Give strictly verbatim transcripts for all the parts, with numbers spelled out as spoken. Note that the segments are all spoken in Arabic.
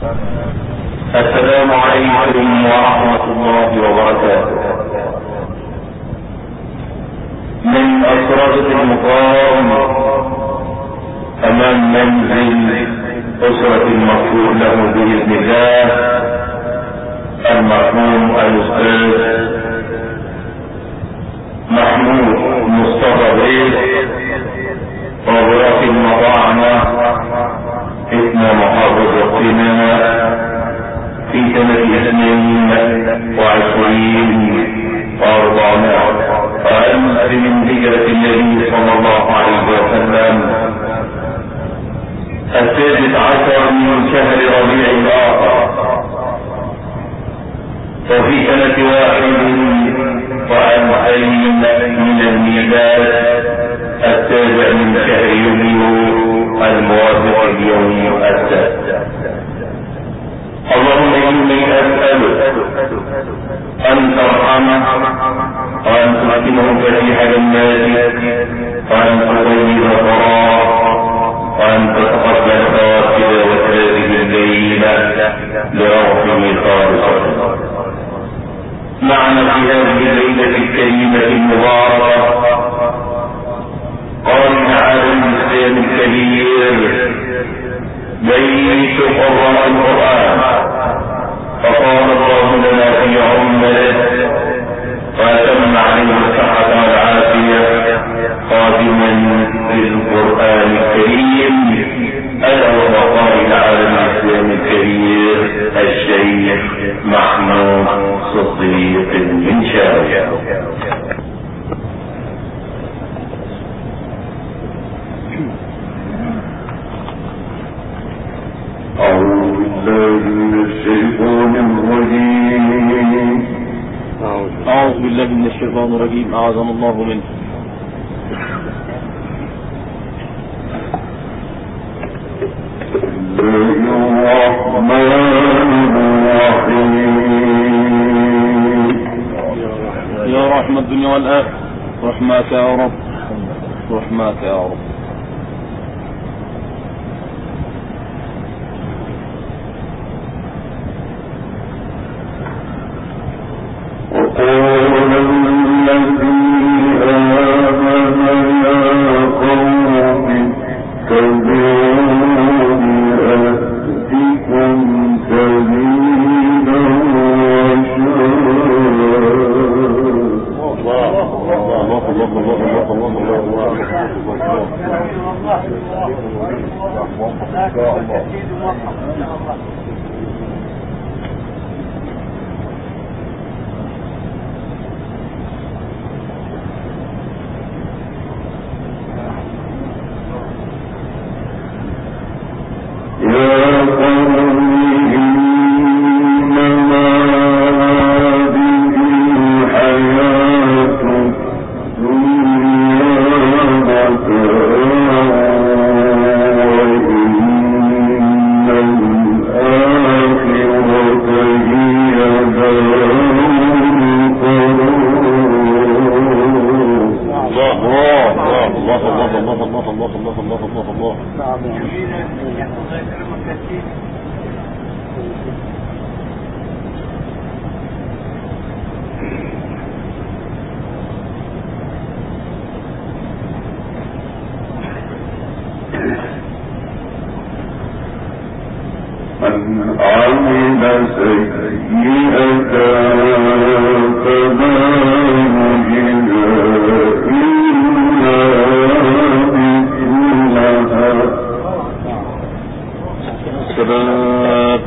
السلام عليكم ورحمة الله وبركاته. من أسرة المقام أمام منزل أسرة المغفور له بإذن الله المرحوم الأستاذ محمود مصطفى بيت وبراك المطاعنة اسم محافظتنا في سنة اثنين وعشرين واربعمائة وألف من هجرة النبي صلى الله عليه وسلم، السادس عشر من شهر ربيع الآخر، وفي سنة واحد وألفين من الميلاد السابع من شهر يوليو الموافق اليوم السادس. اللهم إني أسألك أن ترحمه وأن تسكنه فسيح جناتك وأن تطيب ثراه وأن تتقبل ثواب هذه الليلة لروحه خالصة. معنا في هذه الليلة الكريمة المباركة قال تعالى الإسلام الكبير بيت قراء القرآن، فقال الله لنا في عمره وأتم عليه الصحة والعافية قادما للقرآن الكريم، ألا وهو قائد عالم الإسلام الكبير الشيخ محمود صديق المنشاوي. أعوذ بالله من الشيطان الرجيم أعوذ بالله من الشيطان الرجيم أعاذنا الله منه. يا رحمة الدنيا والآخرة رحمك يا رب رحمك يا رب. من عمل سيئة فلا يجزى إلا مثلها. السلام.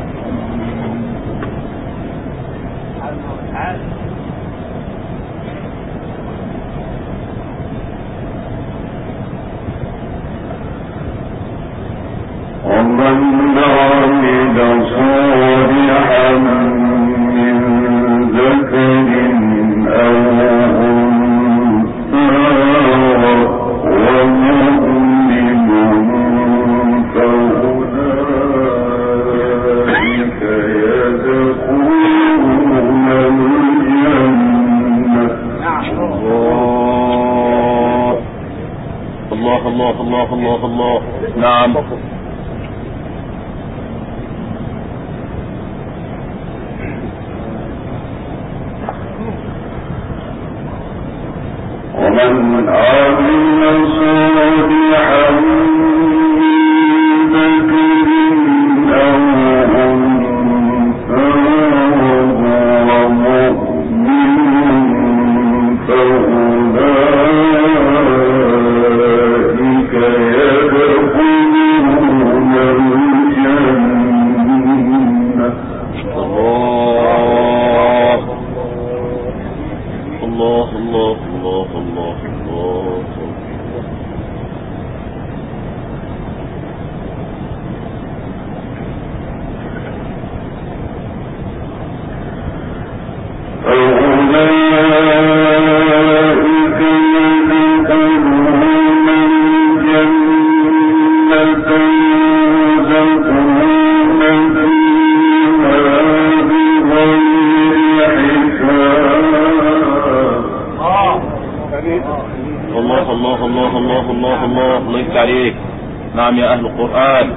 ومن عمل صالحا من ذكر أو أنثى وهو مؤمن فأولئك يدخلون الجنة. الله الله الله الله الله الله. نعم. نعم يا أهل القرآن.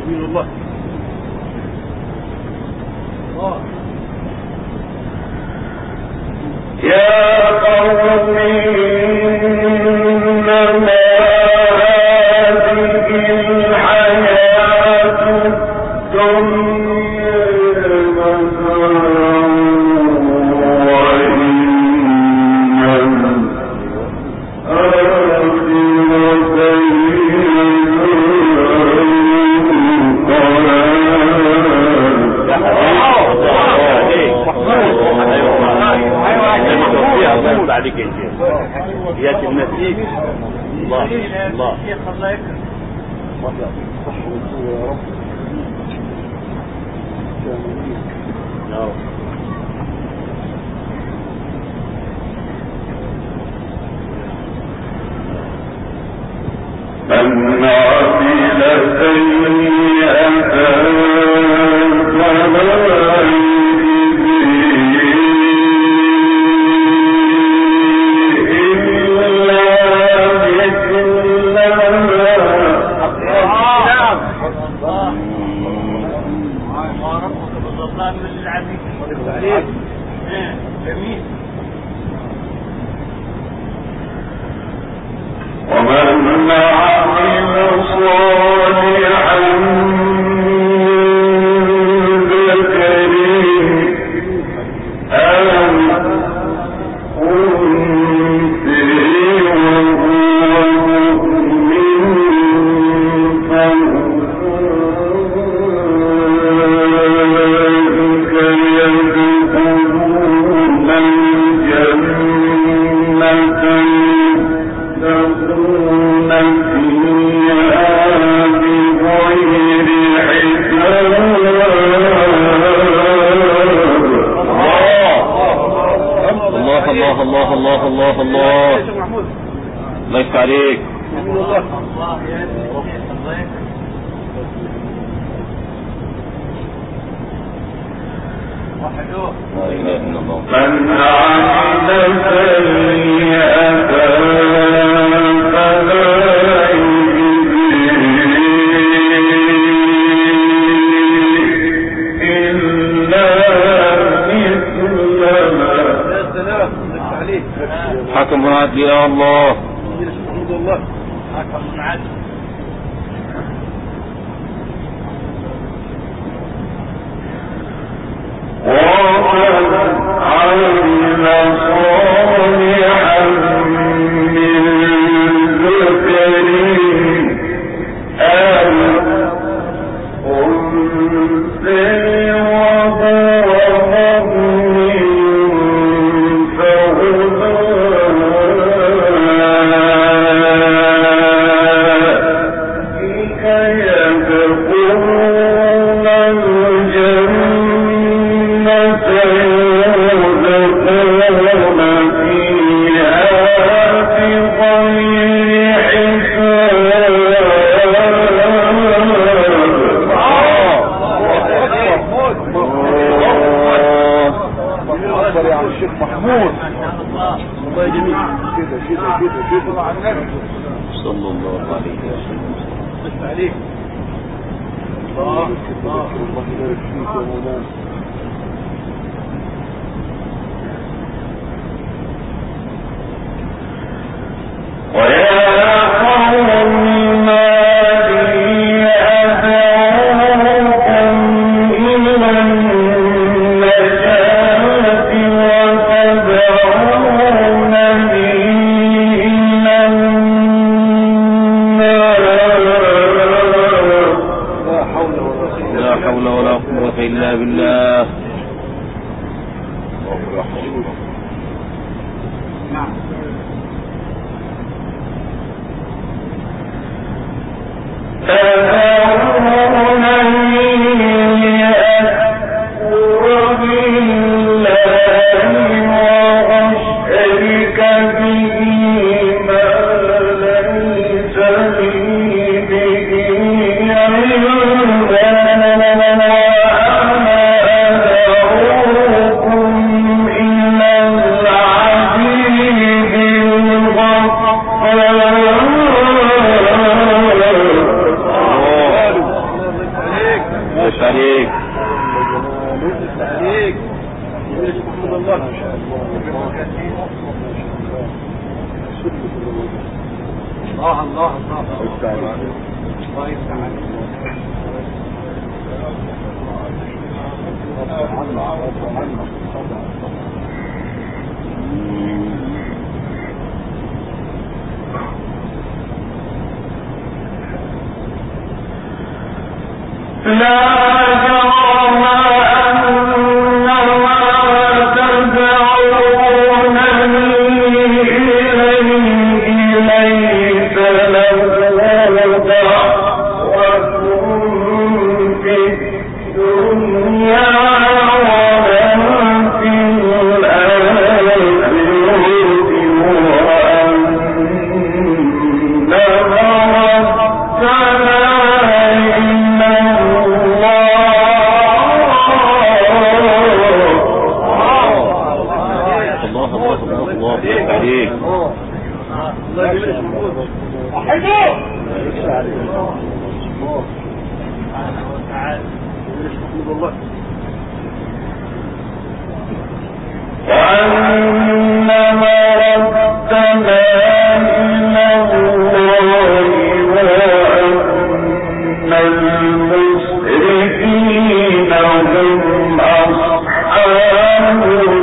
الله. يا قوم إنما هذه الحياة الدنيا متاع وإن الآخرة بعد كده يا النسيج الله الله الله يكرم يا رب. من عمل سيئة فلا ومن عمل صالحا من ذكر أو أنثى وهو مؤمن فأولئك يدخلون الجنة يدخلون فيها بغير حساب. الله الله الله الله الله الله الله يفتح عليك. لا إله إلا الله. من عمل سيئة فلا يجزيه إلا مثلها. حكم عدل يا الله. حكم عدل. ومن عمل صالحا من ذكر أو أنثى وهو مؤمن فأولئك يدخلون الجنة يدخلون فيها بغير حساب. يا الشيخ محمود الله جميل كده كده كده كده صلى الله عليه وسلم. بس عليك الله الله الله يبارك فيك يا مولانا. ويا قوم ما لي أدعوكم إلى النجاة وتدعونني إلى النار. لا حول ولا قوة إلا بالله. أدعوكم إلى العزيز عليك. عليك. محمد الله ما شاء الله. الله الله الله يفتح عليك. الله يفتح عليك. لا جرم أنما تدعونني إليه ليس له دعوة في الدنيا ولا في الآخرة وأنما ربنا إلى الله وأن المسرفين هم أصحاب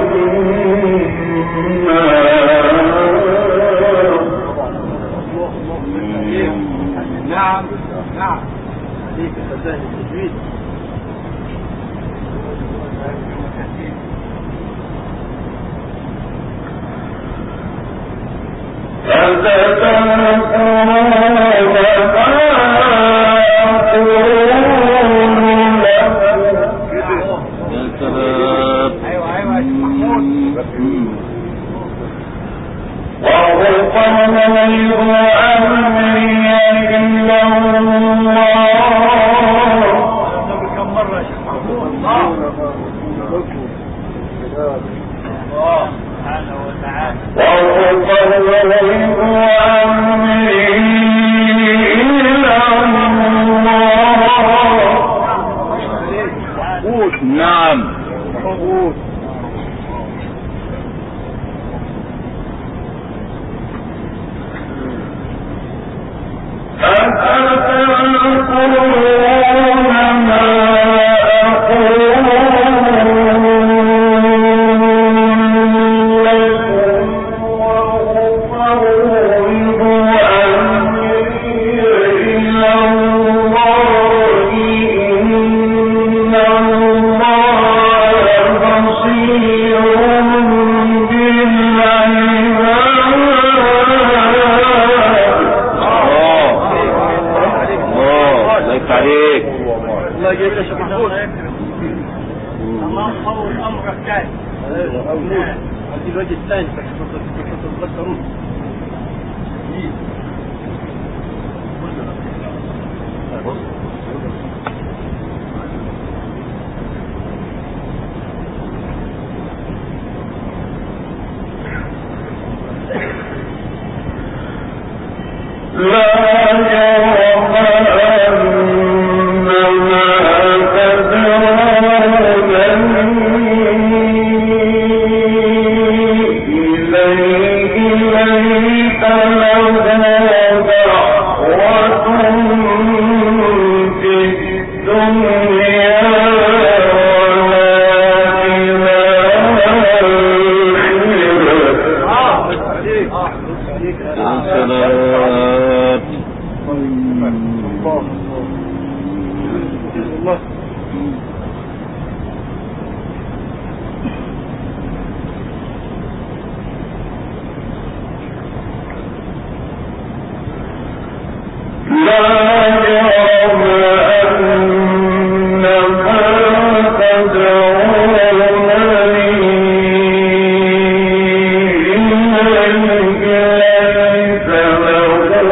نعم نعم عليك فتاه التجويد. نعم الوجه الثاني تتذكرون.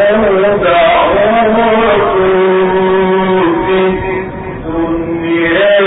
Yeah.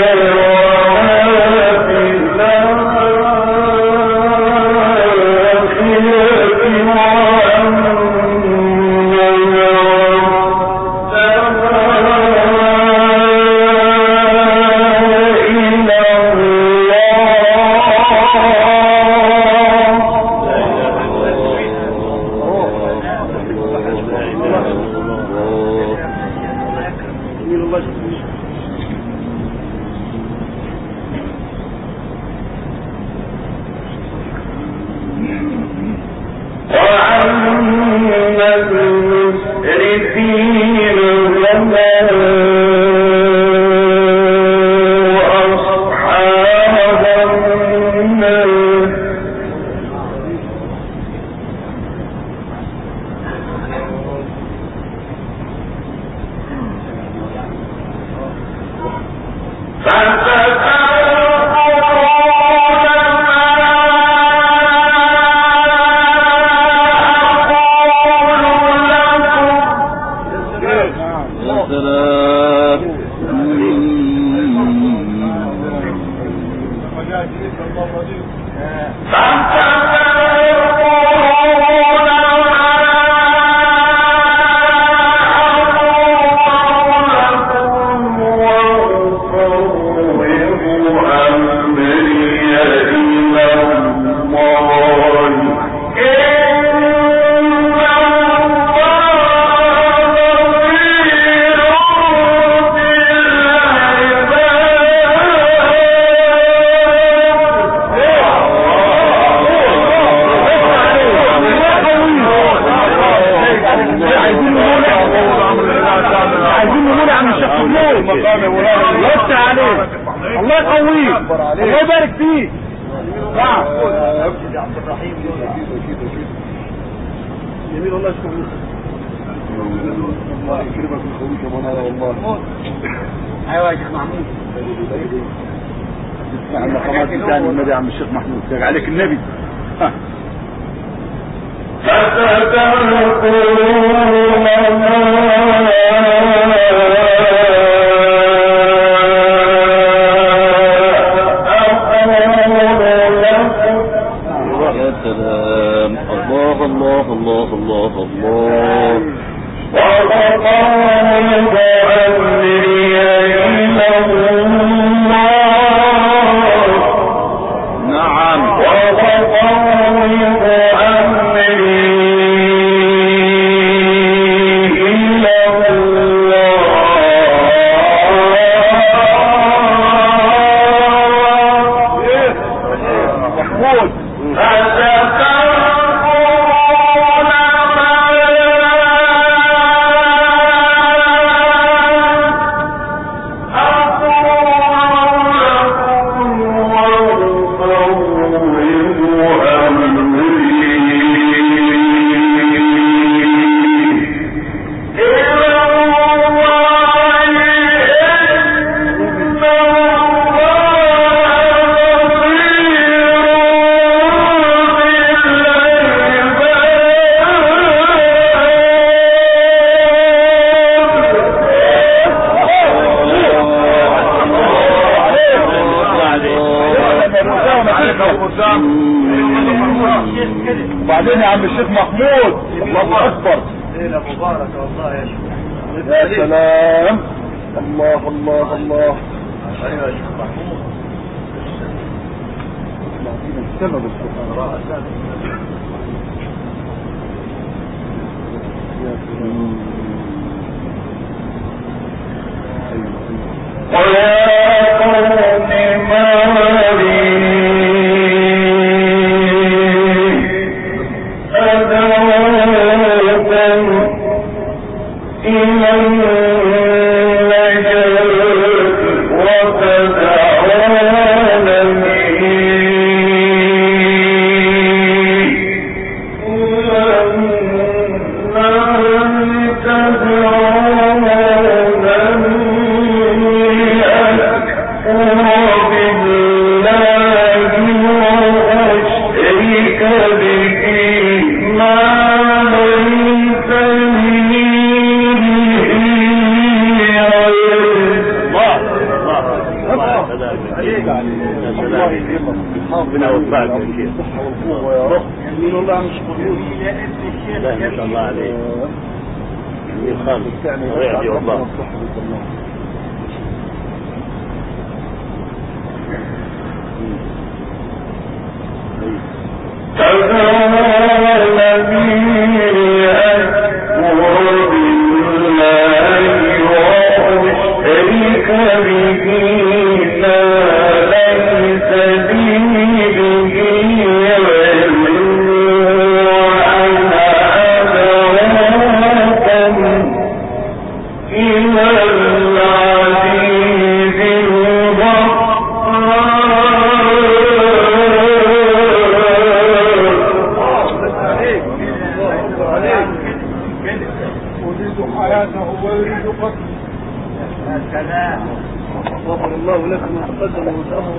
عليك النبي وبعدين يا عم الشيخ محمود الله اكبر ليلة مباركة والله يا شيخ. يا سلام الله الله الله. ايوه يا شيخ محمود السبب القرآن يا سلام. ويا قوم ما لي ربنا يوفقك يا شيخ. الصحة والقوة يا رب. يمين الله مش قبول. لا ما شاء الله عليك. يمين خالص. ويعطي والله. الذي يأكل بالله ويشرك غفر الله لك ما تقدم وتأخر.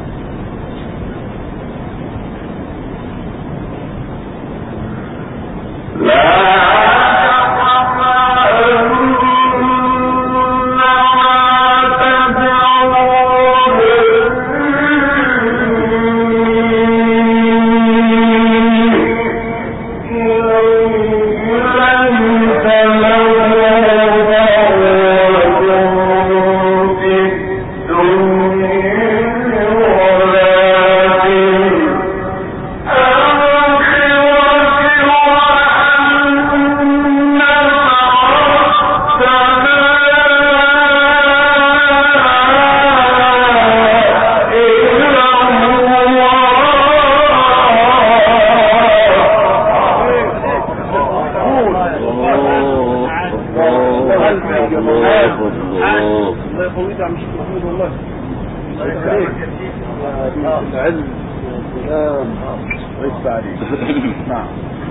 العلم والكلام عيب عليك. نعم.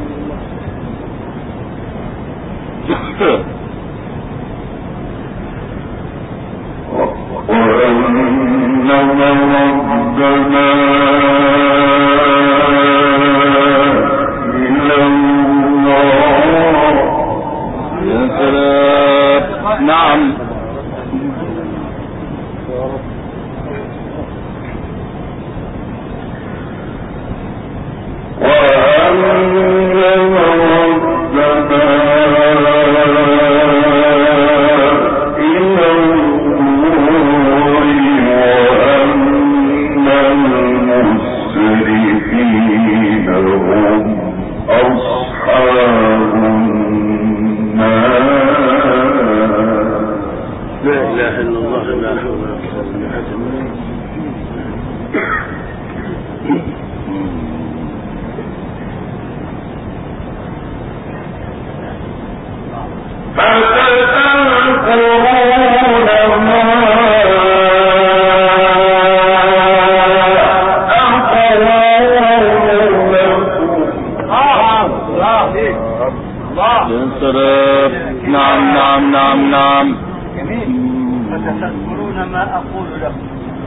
وأنما ربنا إلى الله. يا سلام. نعم. نعم نعم نعم نعم. جميل. فتذكرون ما أقول لكم.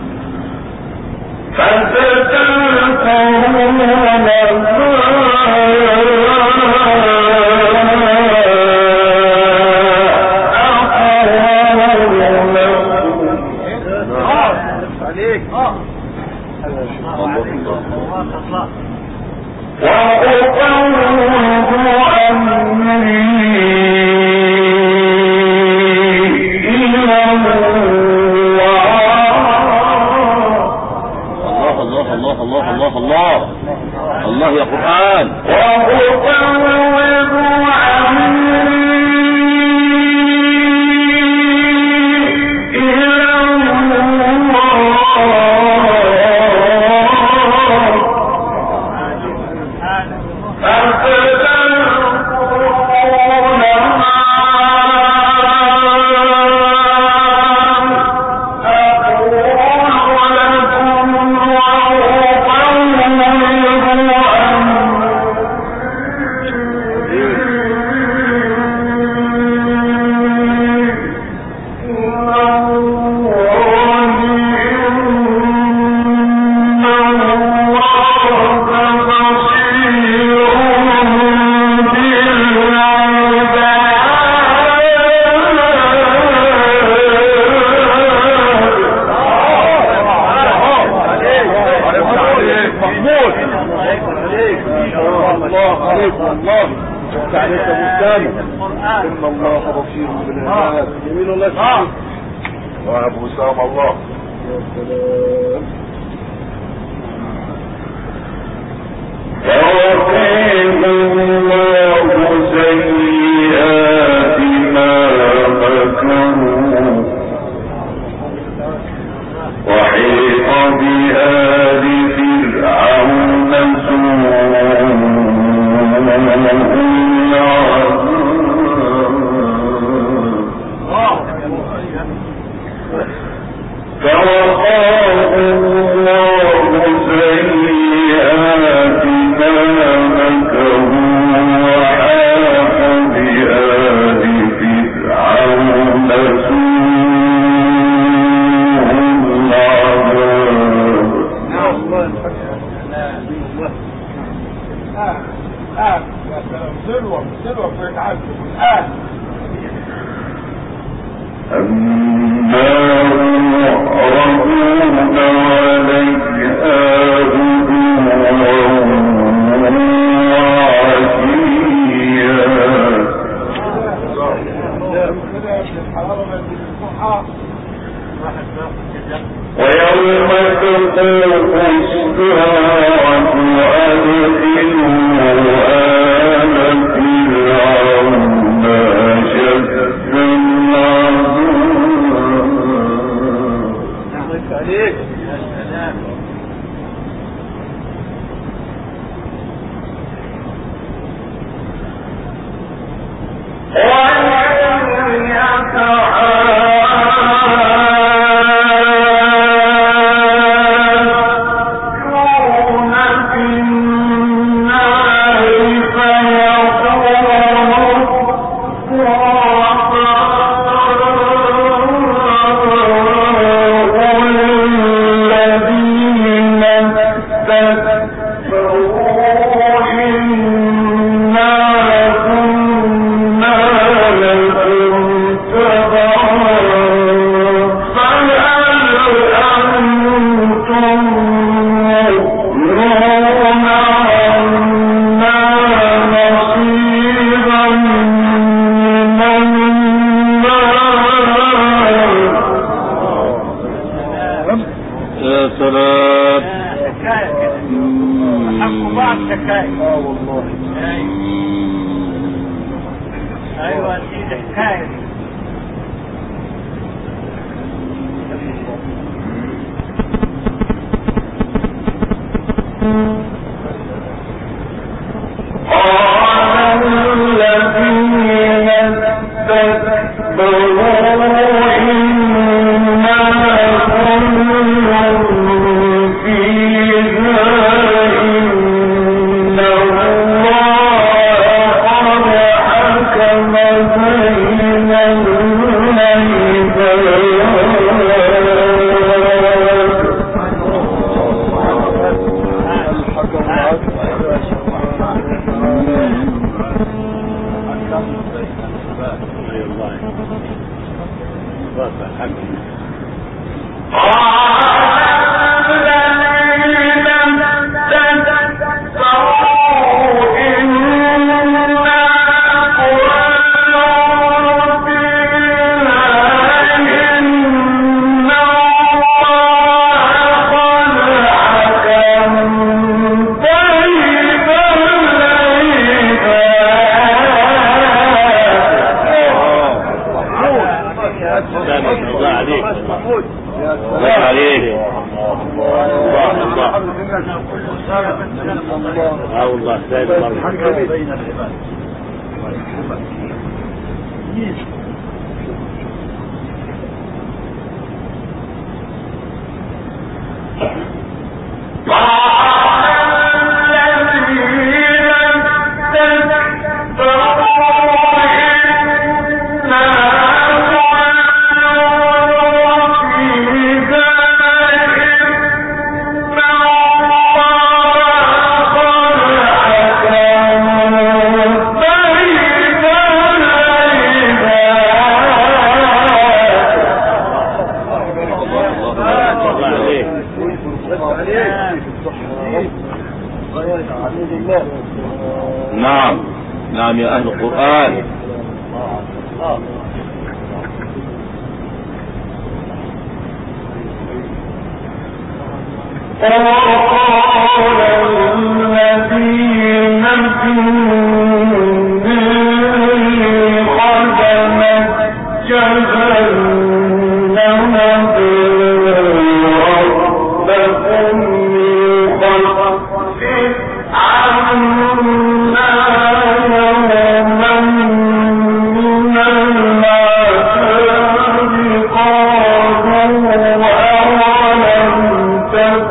فتذكرون ما عليك. اه الله الله الله الله الله يا قرآن. ويوم تقوم الساعة أدخلوا آل فرعون أشد العذاب. نعم نعم يا أهل القرآن. وقال الذين في قد جهنم ربكم يخفف عنا يوما من العذاب قالوا أولم تك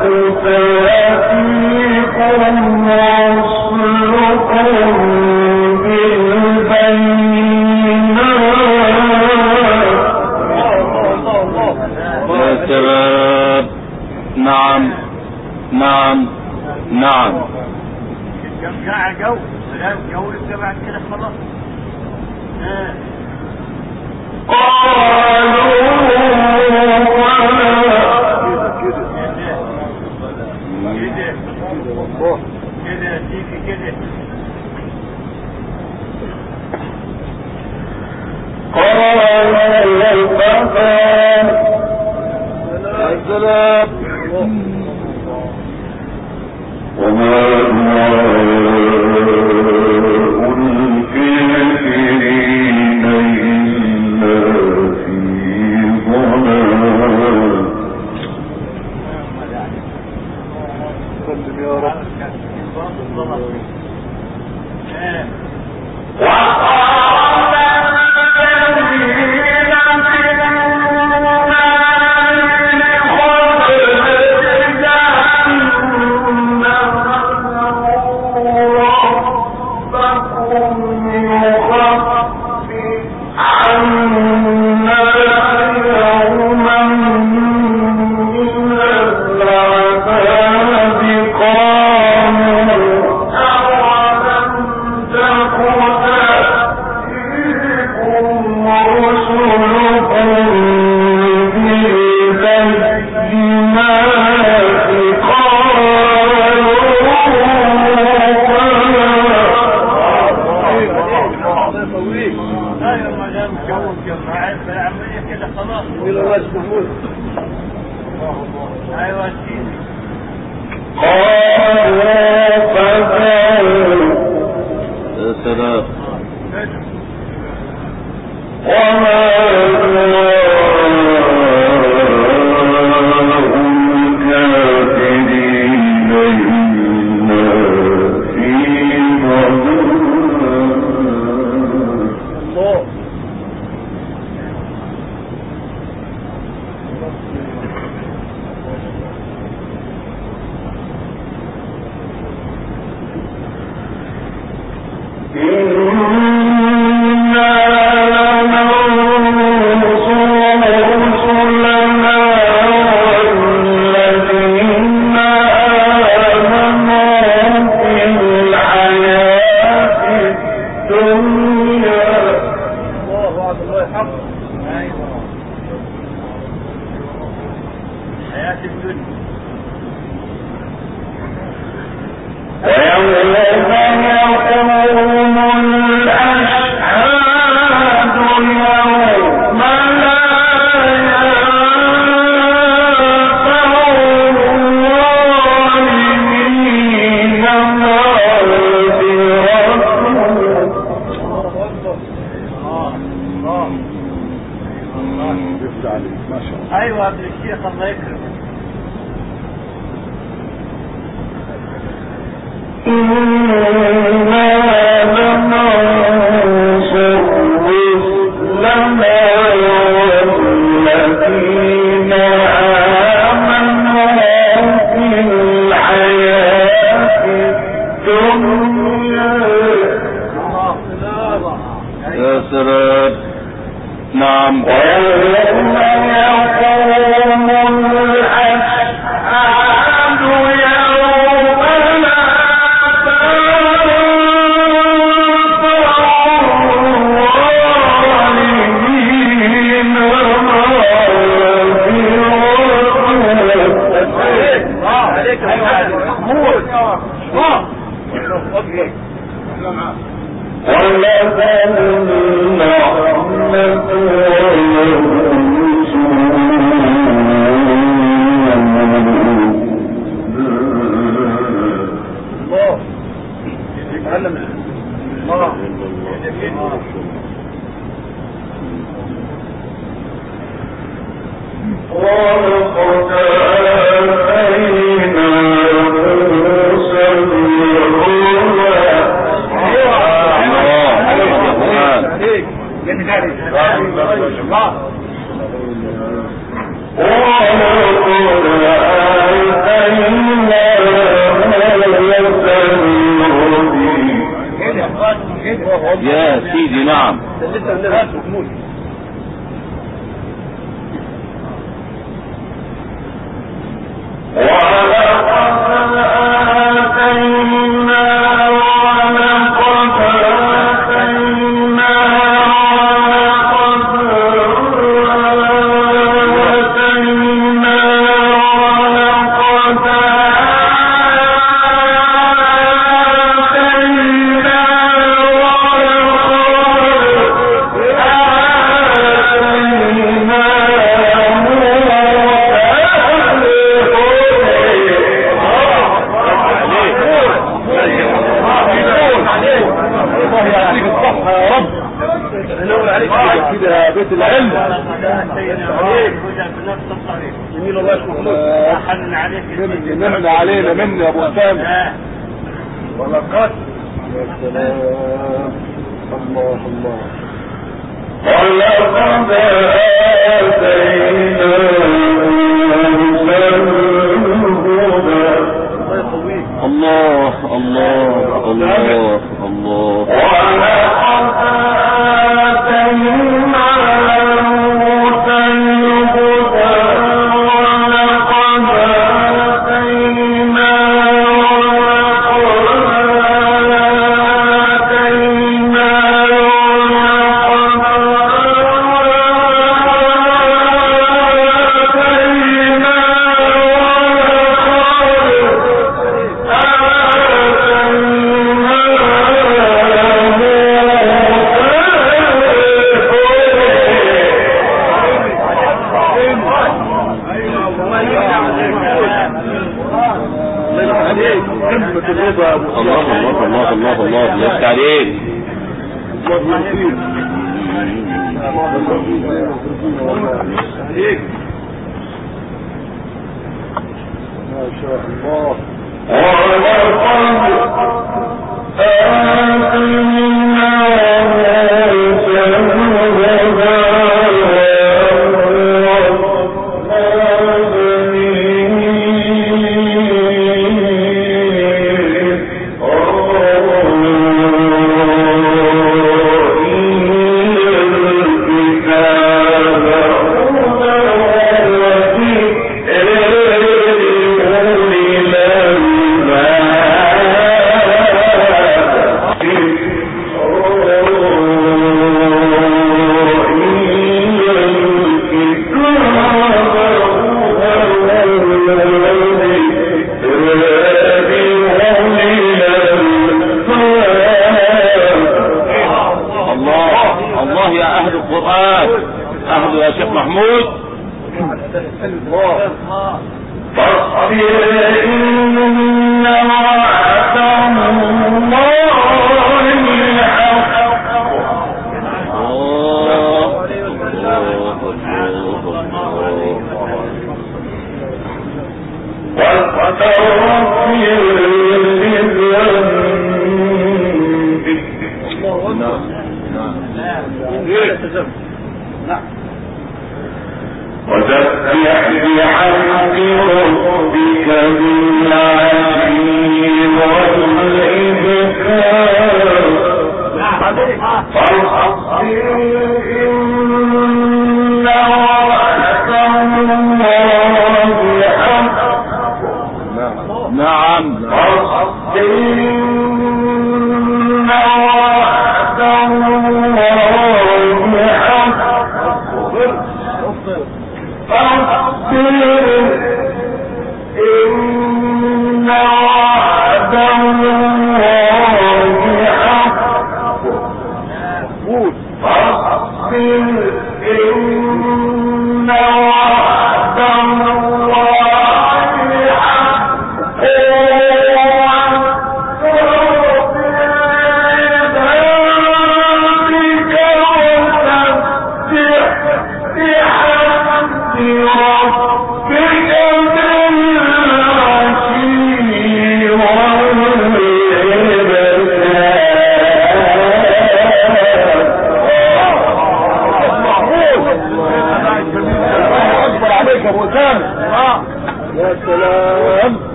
تأتيكم رسلكم بالبينات. نعم نعم نعم. لا جاوب بعد كده خلاص. كده تيجي كده السلام وما الكافرين إلا في ضلال. سلم يا رب. ايوه قبل الشيخ الله يكرمك. يا سلام. نعم. يا سيدي نعم. ولقد آتينا ولقد جميل الله يشكرك. حنن عليك من علينا مني يا ابو اسامه. ولقد يا سلام الله الله. ولقد آتينا الله الله الله الله. ولقد آتينا موسى الهدى ولقد آتينا الله الله الله الله الله يفتح عليك. ما شاء الله.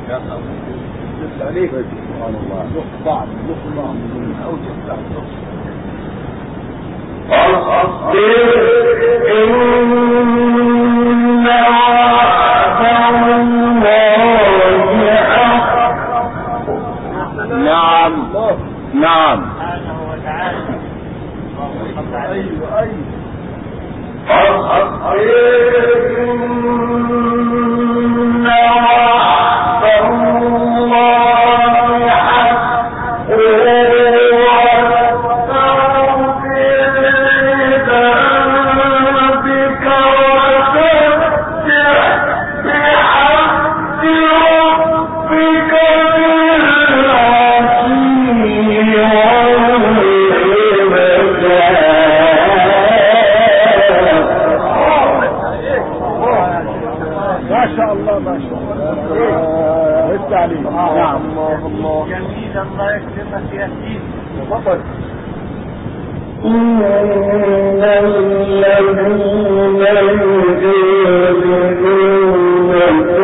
عليك سبحان الله نص بعض نص بعض من اوجه بعض نعم نعم سبحانه وتعالى. ايوه ايوه ما شاء الله ما شاء الله وسع عليك نعم الله الله جميل الله يكرمك يا سيدي. تفضل إن الذين يجادلون في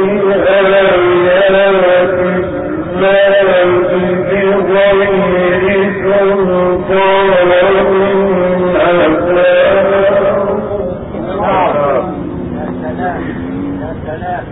آيات الله بغير سلطان سلام.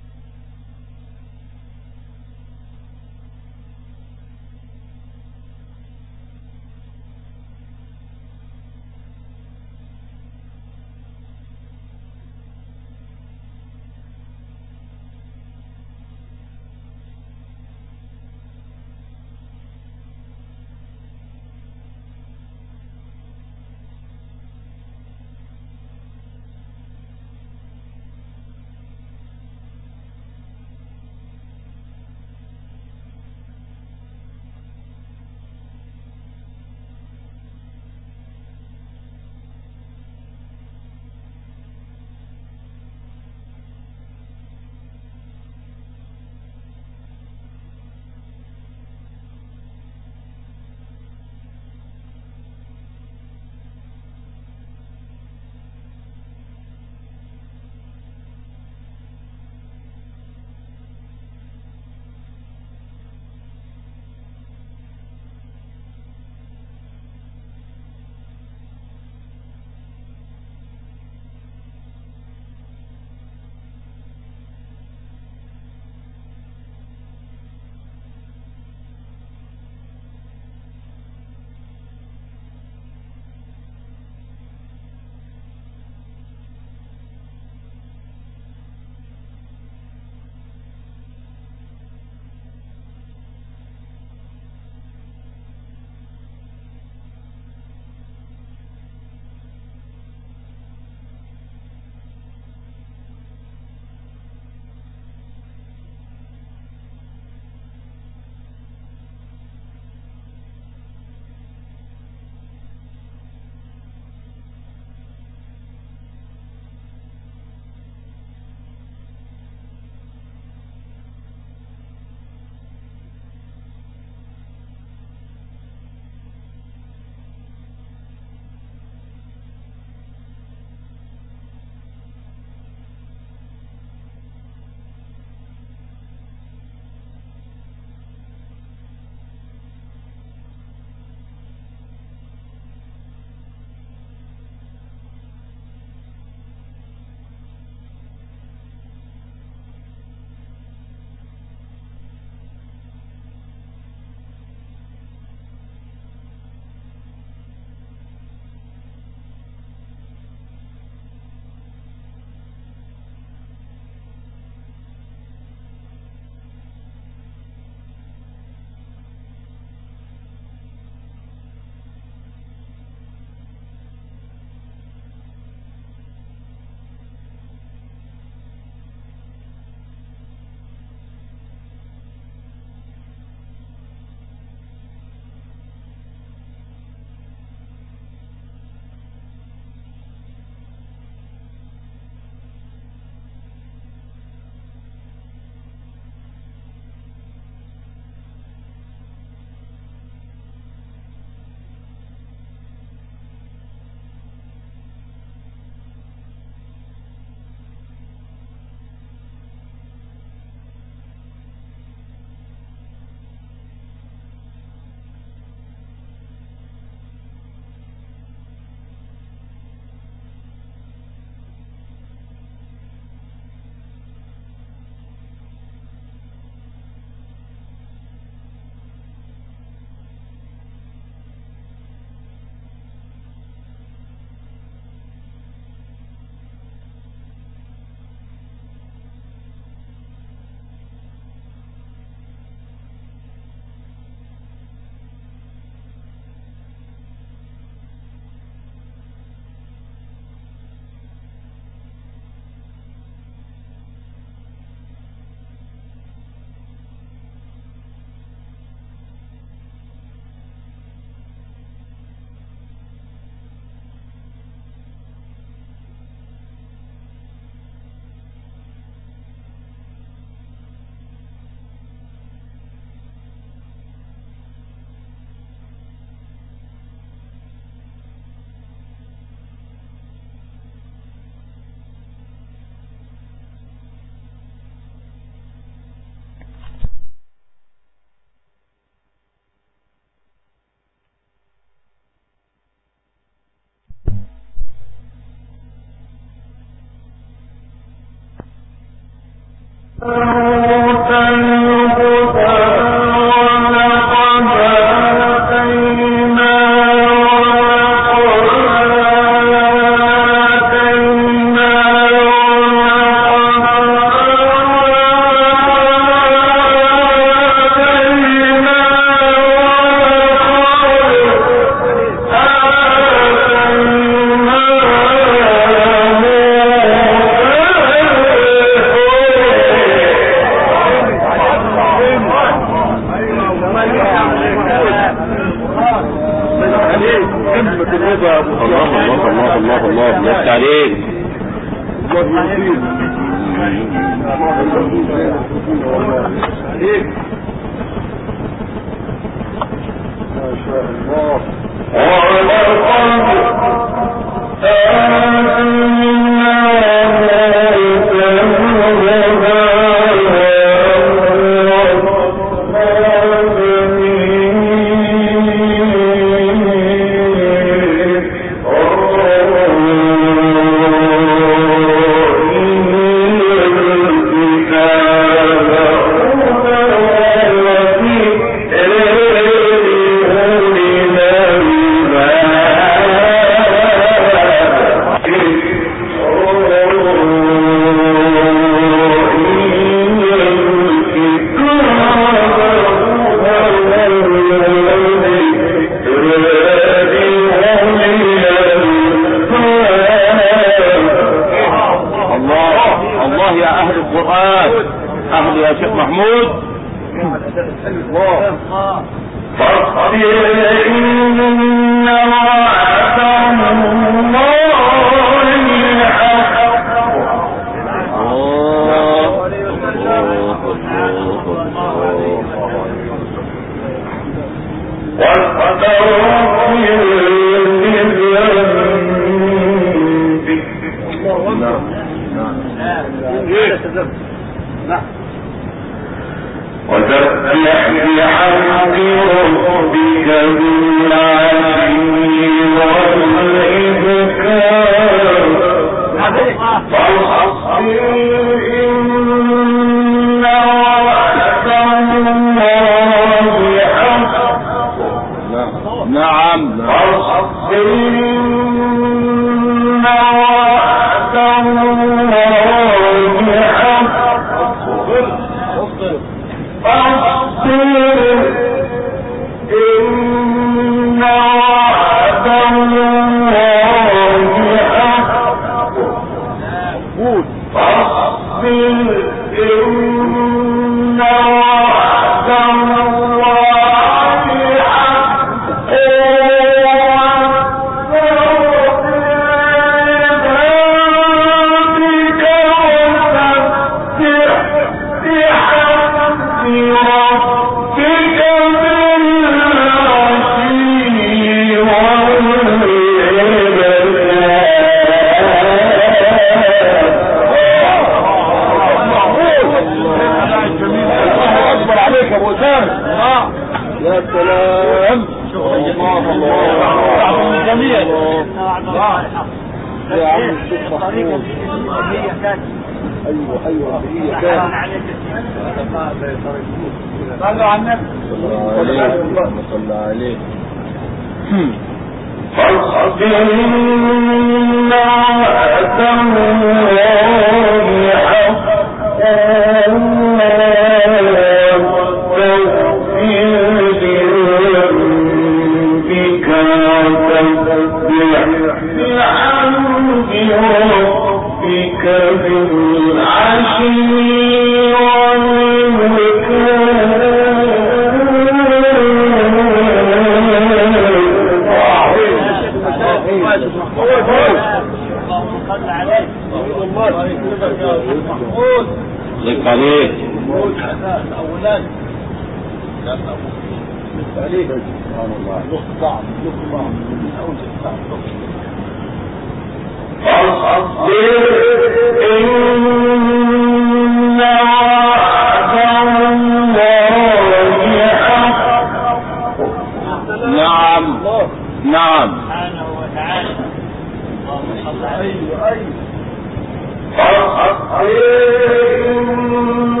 أيوه أيوه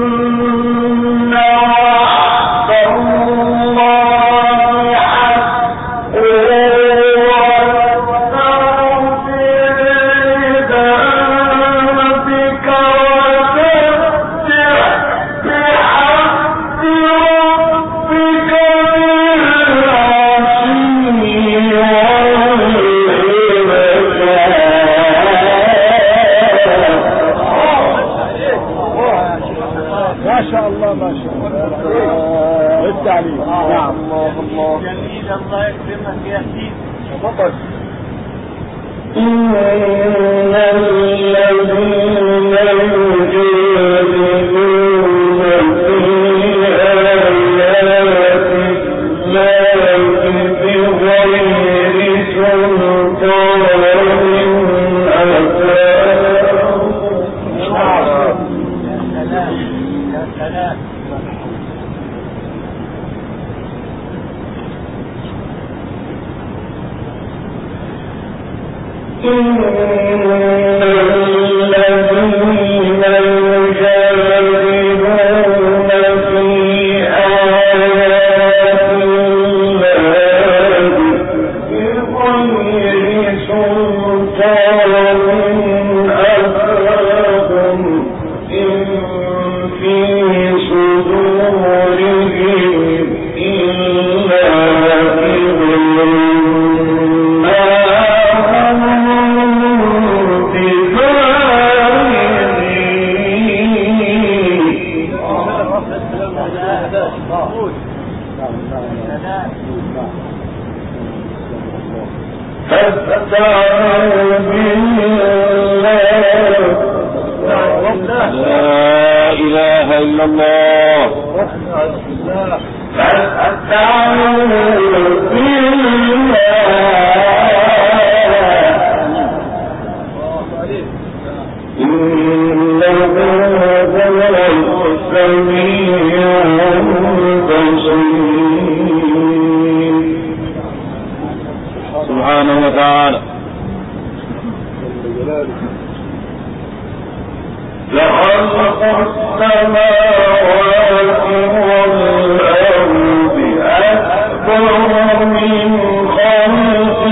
إلا الله. سبحانه وتعالى. لخلق السماوات والأرض أكبر من خلق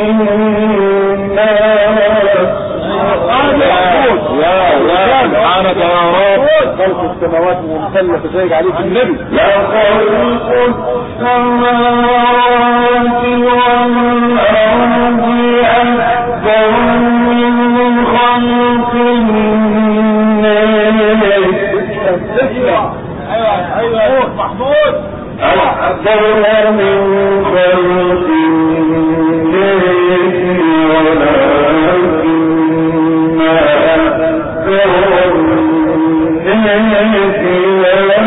الناس. سبحانك يا رب. خلق السماوات ممثلة زيك عليك النبي. لخلق السماوات والأرض أكبر من خلق الناس. ايوه ايوه محمود. أكبر من خلق الناس ولكن أكثر الناس لا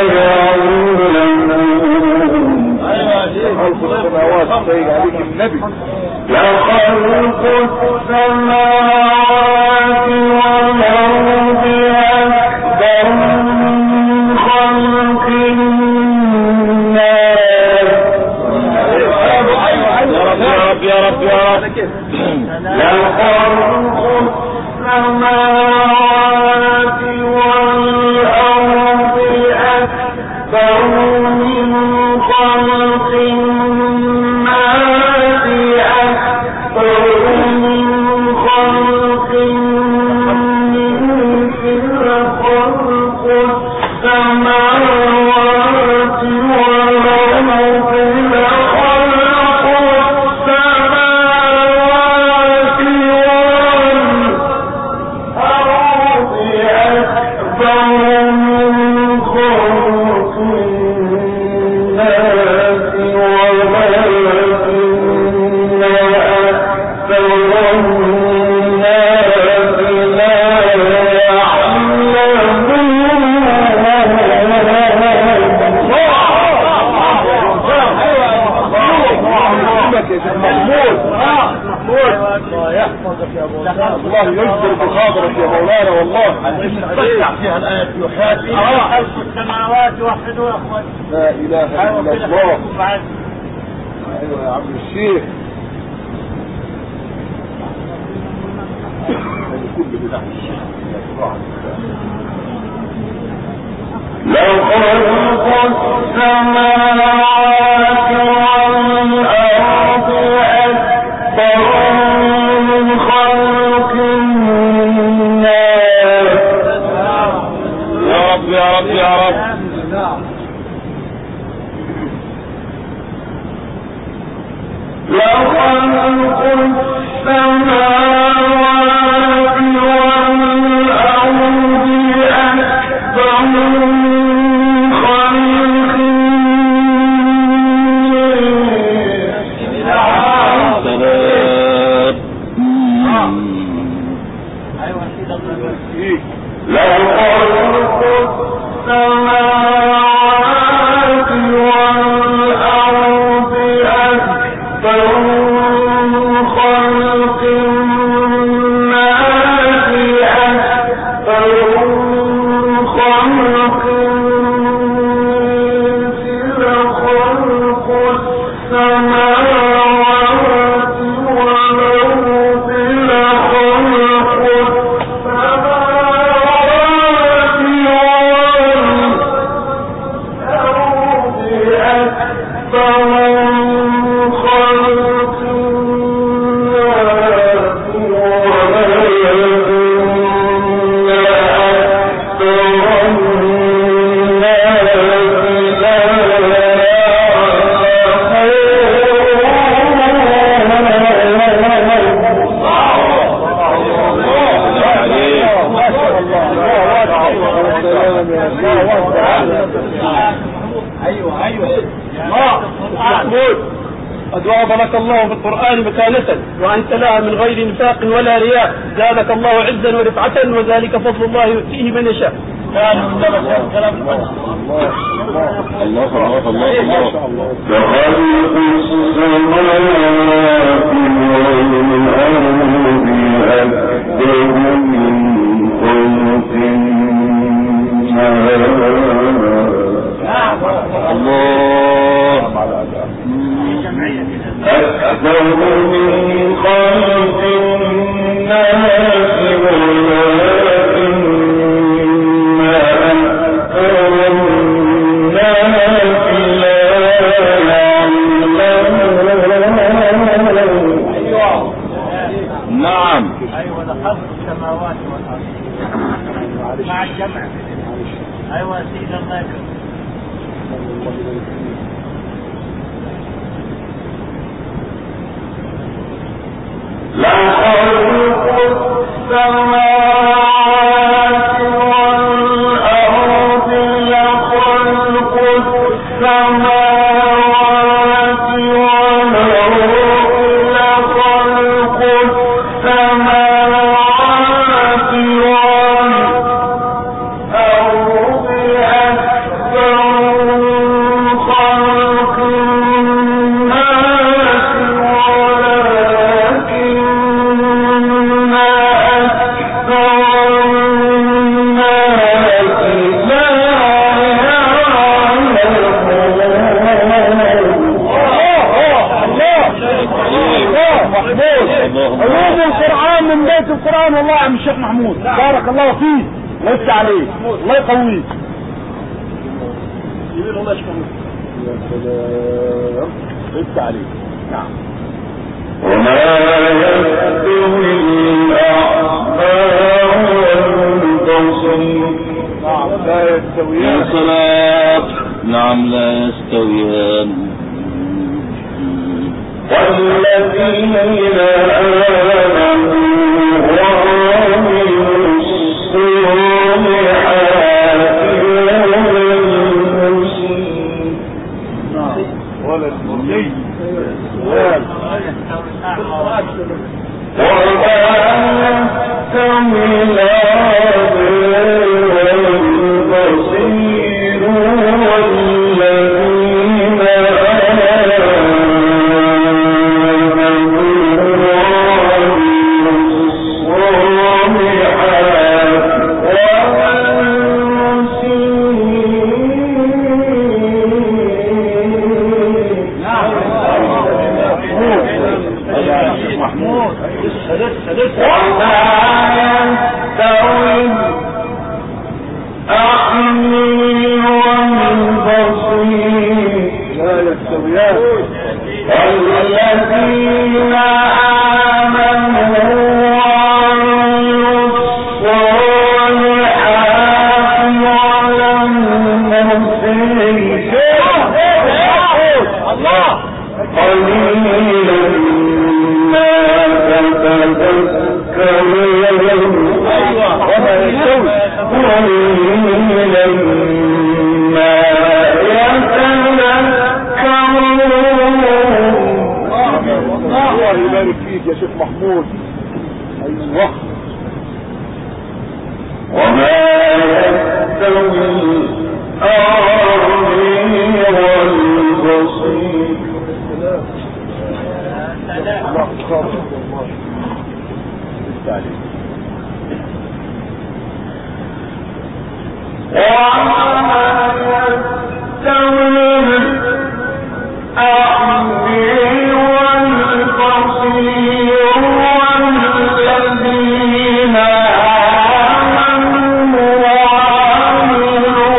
يعلمون. خلق السماوات زيك عليك النبي. لخلق السماوات والأرض أكبر من خلق الناس. يا رب يا رب يا رب. لخلق السماوات والأرض أكبر من خلق الناس أكبر من خلق الناس. خلق السماوات والأرض لخلق السماوات والأرض أكبر من خلق الناس ولكن أكثر الناس لا الله يجبر بخاطرك يا مولانا والله. تفتح فيها الآية يحاسب خلق السماوات وحدوا يا اخوان. لا اله الا الله. ايوه يا عم الشيخ. كل بدع الشيخ. لو خلق السماوات والأرض أكبر من خلق الناس. يا رب يا رب يا رب. لو خلق السماوات والأرض أكبر من خلق لو خلق السماوات والأرض أكبر من خلق الناس أكبر من خلق الناس لخلق السماوات والأرض لخلق السماوات والأرض أكبر من خلق الناس ولكن أكثر الناس لا ايوه ايوه محمود قد وعظ لك الله في القرآن مكانة وأنت لها من غير نفاق ولا رياء. زادك الله عزا ورفعة وذلك فضل الله يؤتيه من يشاء. كانوا انما كلام الله الله الله الله فخلق السماوات والأرض أكبر من خلق الناس الله أكبر من خلق الناس ولكن أكثر الناس لا يعلمون. نعم ايوه لخلق السماوات والارض مع الجمع. ايوه سيدي الله يكرمك. لخلق السماوات والأرض لخلق السماوات والأرض لخلق السماوات والأرض أكبر من خلق الناس ولكن علوم القرآن من بيت القرآن. والله يا عم الشيخ محمود بارك الله فيك ويفتح عليك الله يقويك. يقول الله يشكرك. يا سلام ويفتح عليك. نعم. وما يستوي الأعمى والبصير. نعم لا يستويان. يا صلاة. نعم لا يستويان. والذين آمنوا وعملوا الصالحات ولا المرضي وما يستوي الأعمى والبصير والذين الذين آمنوا وعملوا الصالحات ولم يشركوا قليلا ما تتذكرون. قليلا ما الله يبارك فيك يا شيخ محمود. ايوه. وما يستوي الأعمى والبصير. الله خالص والله. بالتالي وما يستوي الأعمى والبصير والذين آمنوا وعملوا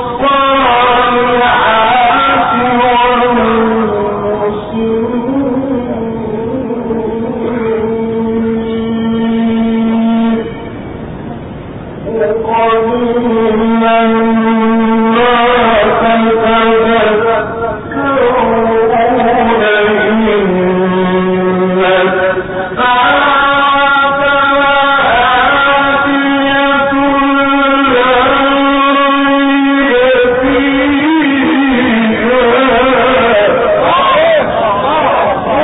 الصالحات والمسلمين قليلا ما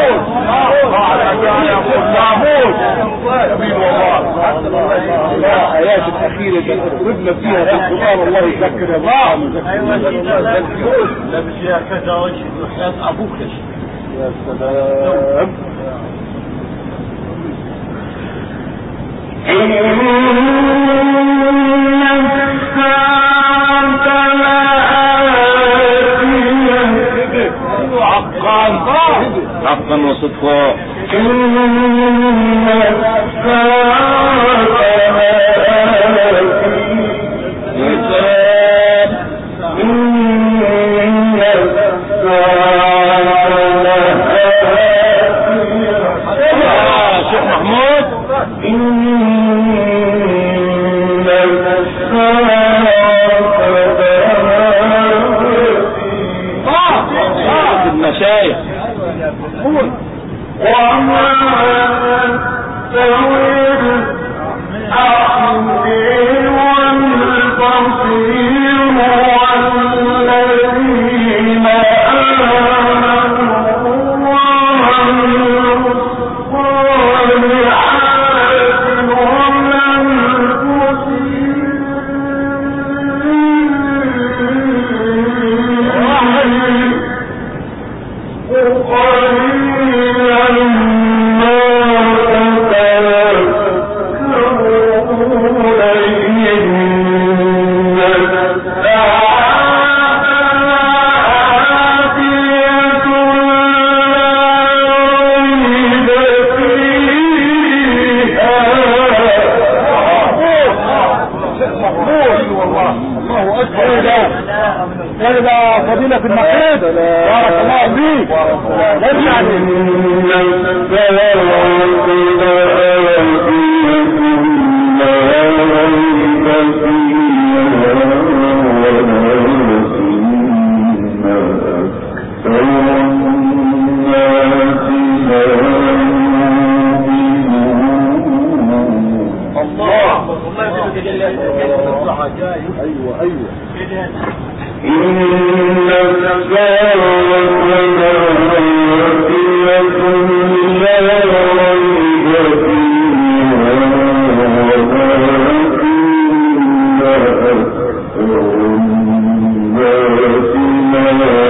تتذكرون الآيات الأخيرة اللي قربنا فيها في القرآن الله يذكر الله. ايوه لا بس كذا وجه وحياة ابوك يا سلام. حقا وصدقا. شيخ محمود المشايخ وما تستوي الأعمى والبصير والذين آمنوا وعملوا الصالحات فضيلة النقيب بارك الله فيك. ارجع ايوه ايوه إن الساعة لآتية لا ريب فيها ولكن أكثر الناس لا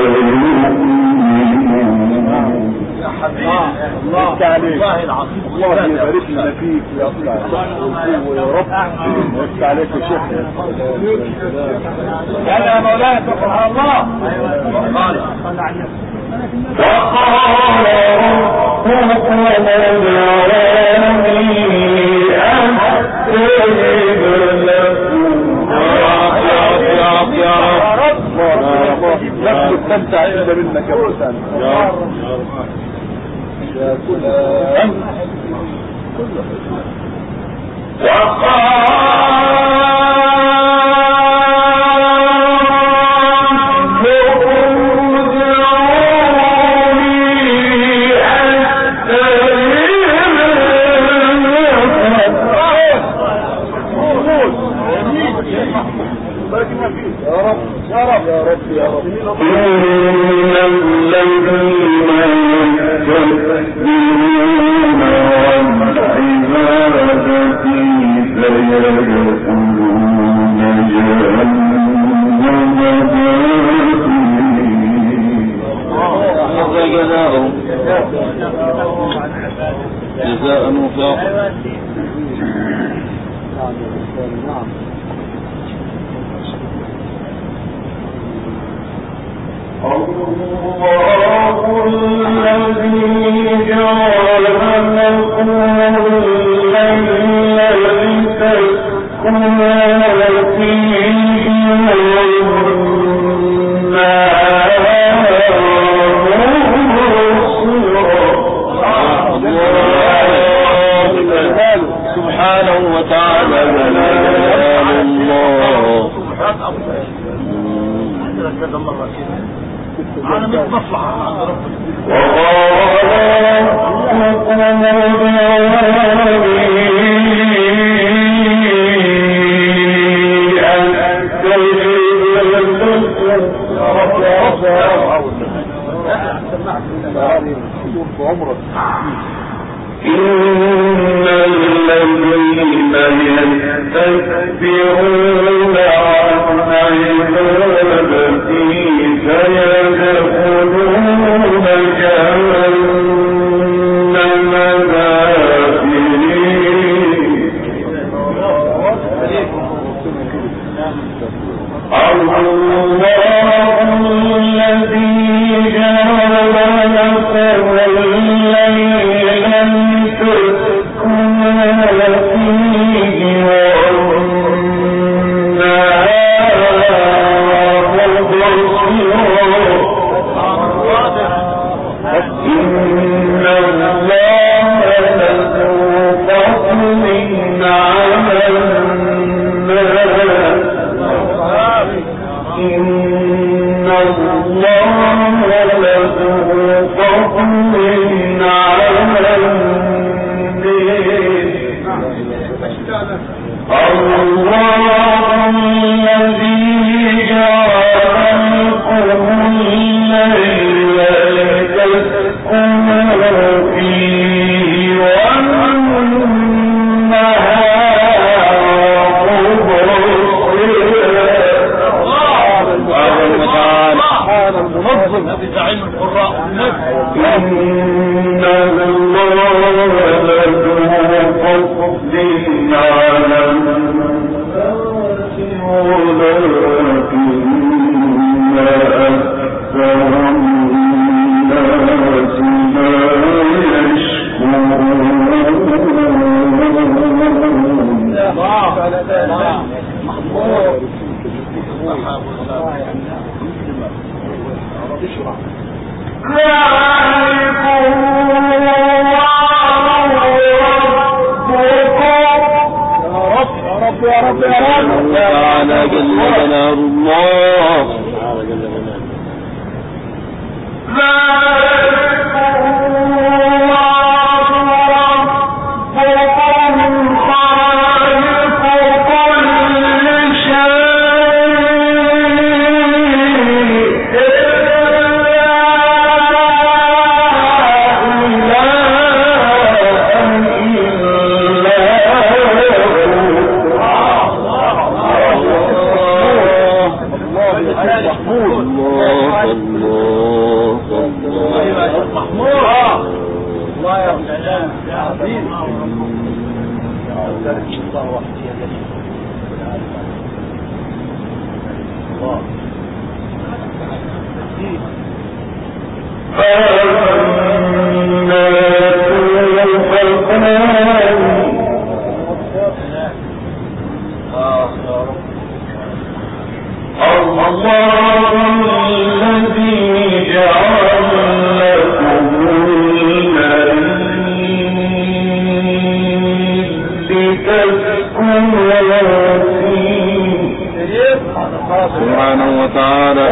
يؤمنون. الله الله العظيم الله يبارك لنا فيك ويصلح ويا رب ويفتح عليك يا شيخ. يا مولانا سبحان الله. وقال ربكم ادعوني أستجب لكم. يا رب يا رب لا تستمتع إلا منك يا حسين. يا رب يا سلام. يا رب يا رب يا رب يا رب. إن الذين يستكبرون عن عبادتي سيدخلون جهنم داخلين. جزاء وفاقا. نعم الله الذي جعل لكم الليل لتسكنوا فيه والنهار مبصرا. سبحانه وتعالى الله. أنا مصلحة عند ربنا. إن الذين يستكبرون عن عبادتي سيدخلون جهنم داخرين. الله الذي جعل لكم الليل لتسكنوا فيه والنهار مبصرا إن الله لذو فضل على الناس إن الله لذو فضل على الناس. الله الذي جعل لكم الليل لتسكنوا فيه والنهار نبي زعيم القراء إن الله لذو فضل على الناس ولكن أكثر الناس لا يشكرون. تعالى جل جلال الله سبحانه وتعالى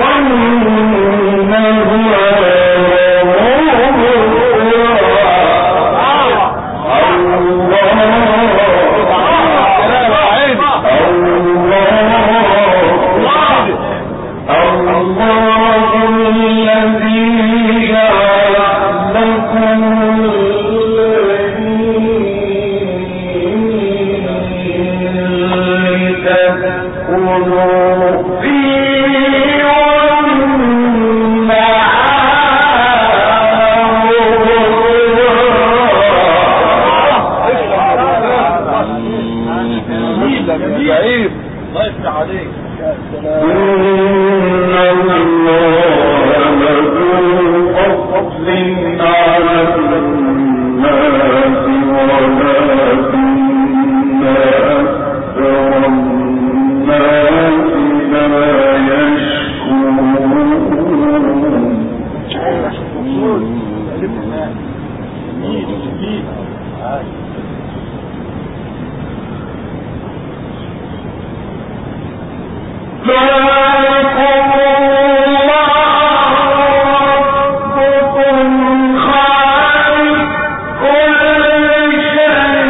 كل شيء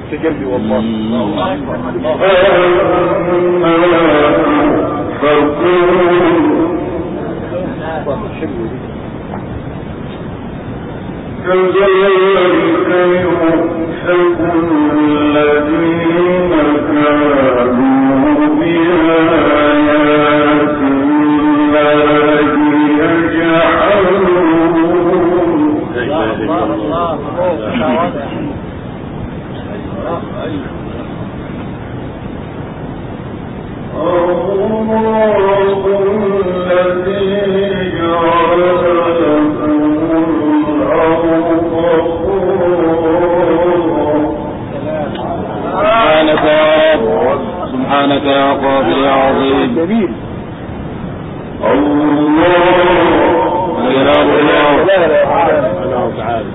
تجلي والله. كذلك يؤفك الذين كانوا بآيات الله يجحدون. الله الذي جعل لكم الأرض سبحانك يا رب، سبحانك يا قادر يا عظيم. جميل. الله لا اله الا الله تعالى.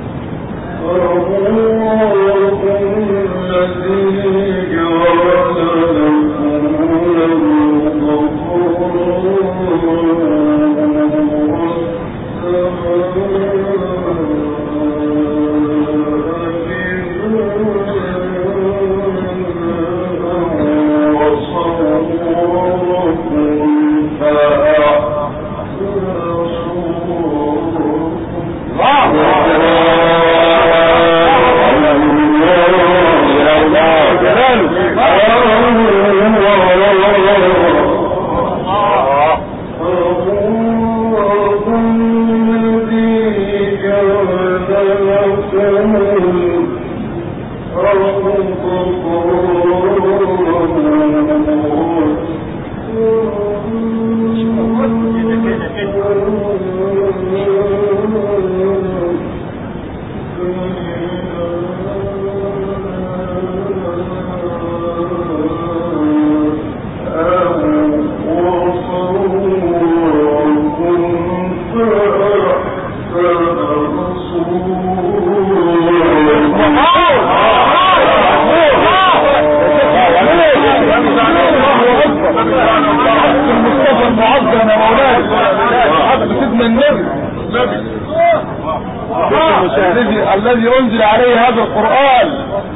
الذي أنزل عليه هذا القرآن.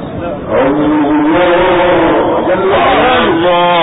جل الله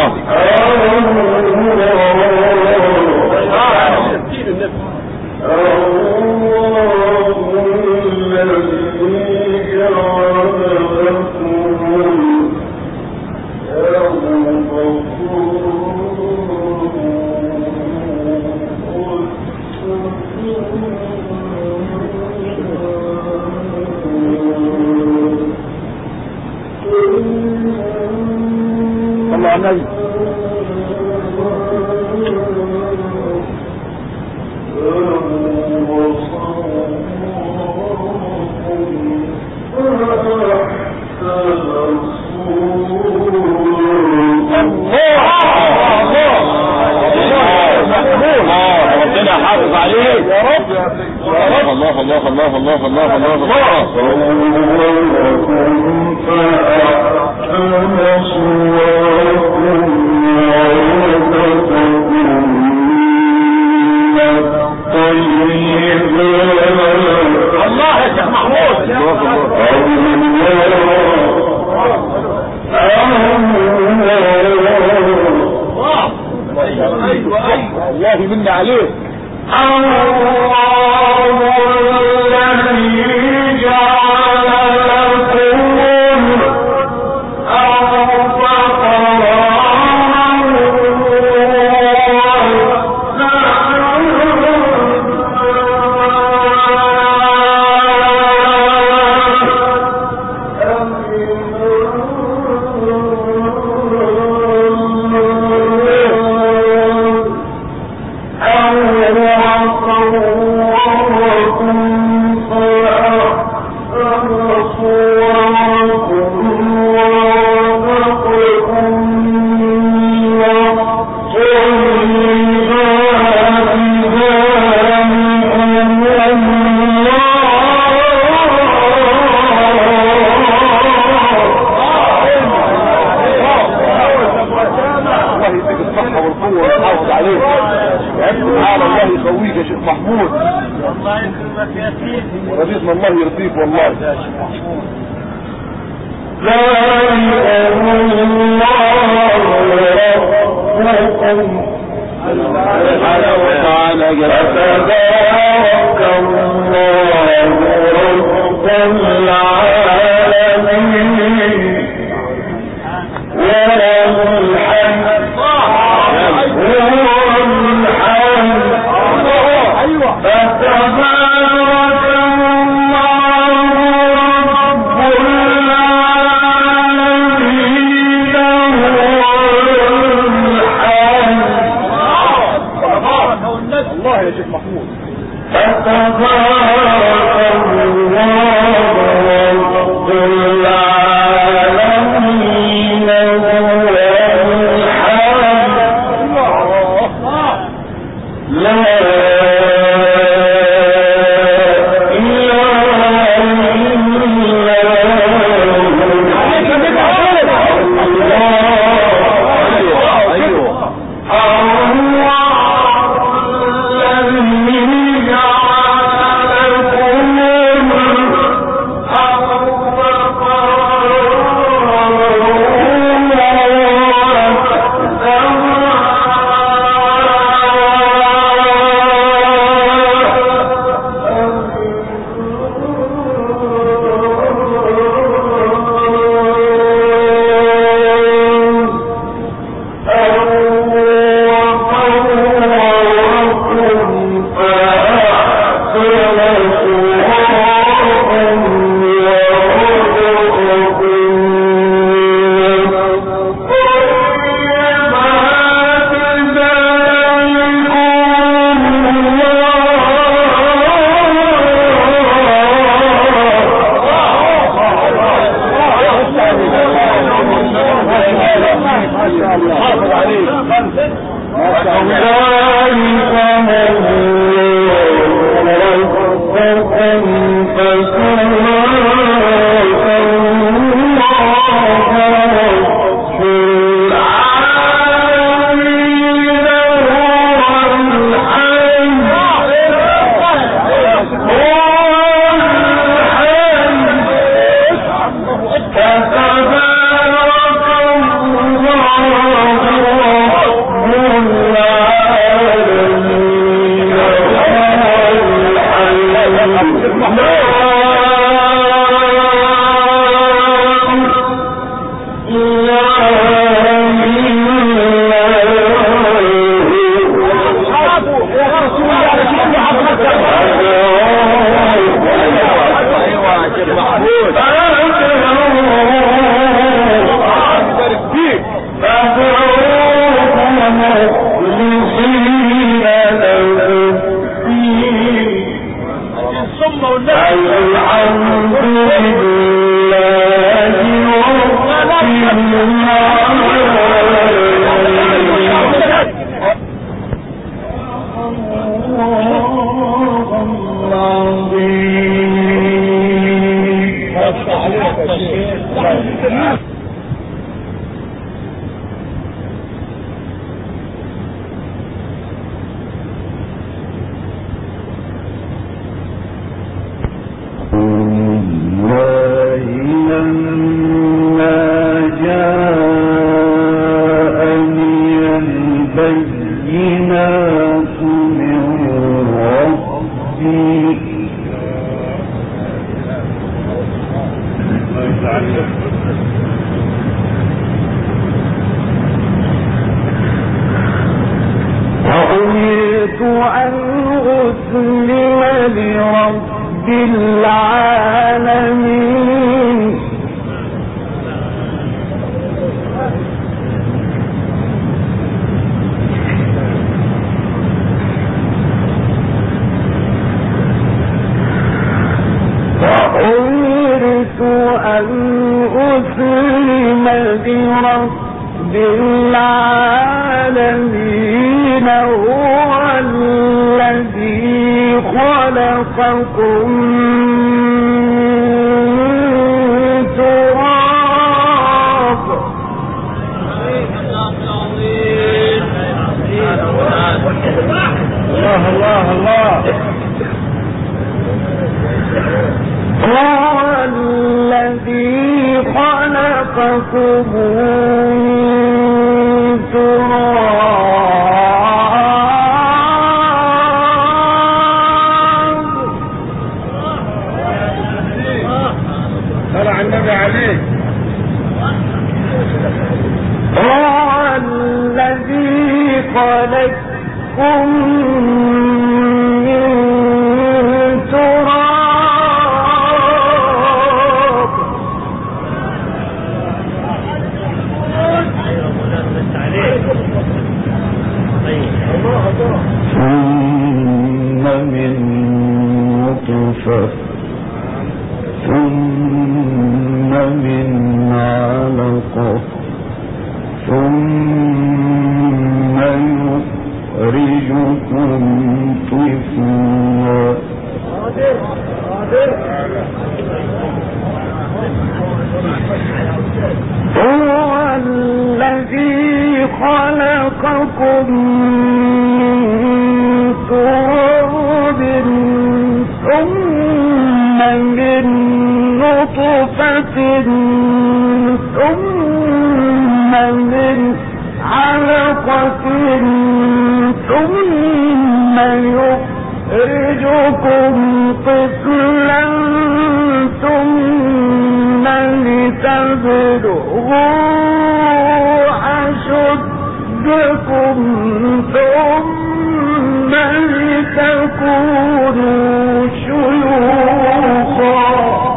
خلقكم خلقكم من تراب ثم من نطفة ثم من علقة ثم يخرجكم طفلا هو الذي خلقكم من تراب ثم من نطفة ثم من علقة ثم يخرجكم طفلا ثم لتبلغوا أشدكم ثم لتكونوا شيوخا